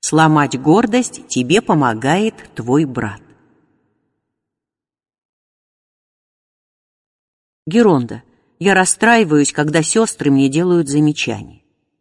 Сломать гордость тебе помогает твой брат. Геронда. Я расстраиваюсь, когда сестры мне делают замечания.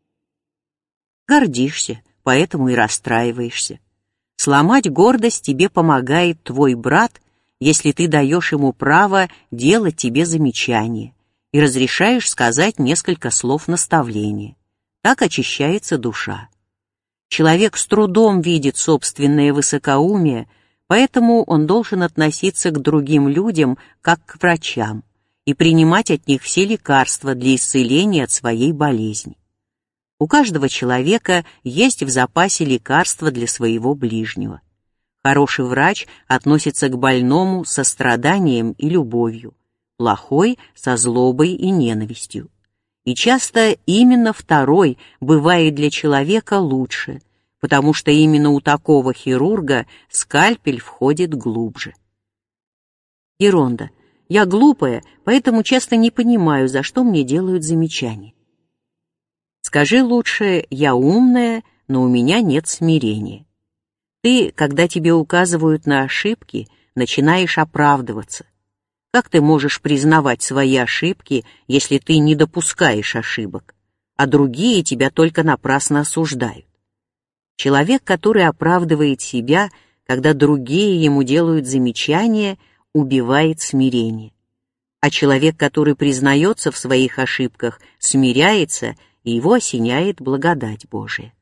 Гордишься, поэтому и расстраиваешься. Сломать гордость тебе помогает твой брат, если ты даешь ему право делать тебе замечания и разрешаешь сказать несколько слов наставления. Так очищается душа. Человек с трудом видит собственное высокоумие, поэтому он должен относиться к другим людям как к врачам и принимать от них все лекарства для исцеления от своей болезни. У каждого человека есть в запасе лекарства для своего ближнего. Хороший врач относится к больному со состраданием и любовью, плохой — со злобой и ненавистью. И часто именно второй бывает для человека лучше, потому что именно у такого хирурга скальпель входит глубже. Геронда. Я глупая, поэтому часто не понимаю, за что мне делают замечания. Скажи лучше: я умная, но у меня нет смирения. Ты, когда тебе указывают на ошибки, начинаешь оправдываться. Как ты можешь признавать свои ошибки, если ты не допускаешь ошибок, а другие тебя только напрасно осуждают? Человек, который оправдывает себя, когда другие ему делают замечания, убивает смирение. А человек, который признается в своих ошибках, смиряется, и его осеняет благодать Божия.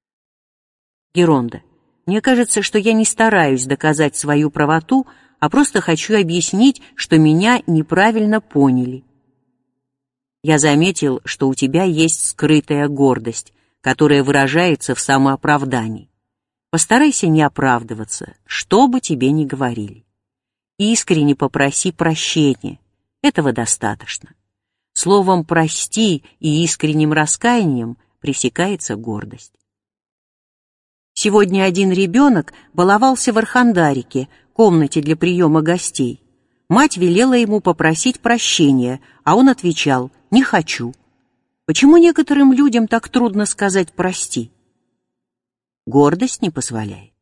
Геронда. Мне кажется, что я не стараюсь доказать свою правоту, а просто хочу объяснить, что меня неправильно поняли. Я заметил, что у тебя есть скрытая гордость, которая выражается в самооправдании. Постарайся не оправдываться, что бы тебе ни говорили. Искренне попроси прощения, этого достаточно. Словом «прости» и искренним раскаянием пресекается гордость. Сегодня один ребенок баловался в Архандарике, комнате для приема гостей. Мать велела ему попросить прощения, а он отвечал: «Не хочу». Почему некоторым людям так трудно сказать «прости»? Гордость не позволяет.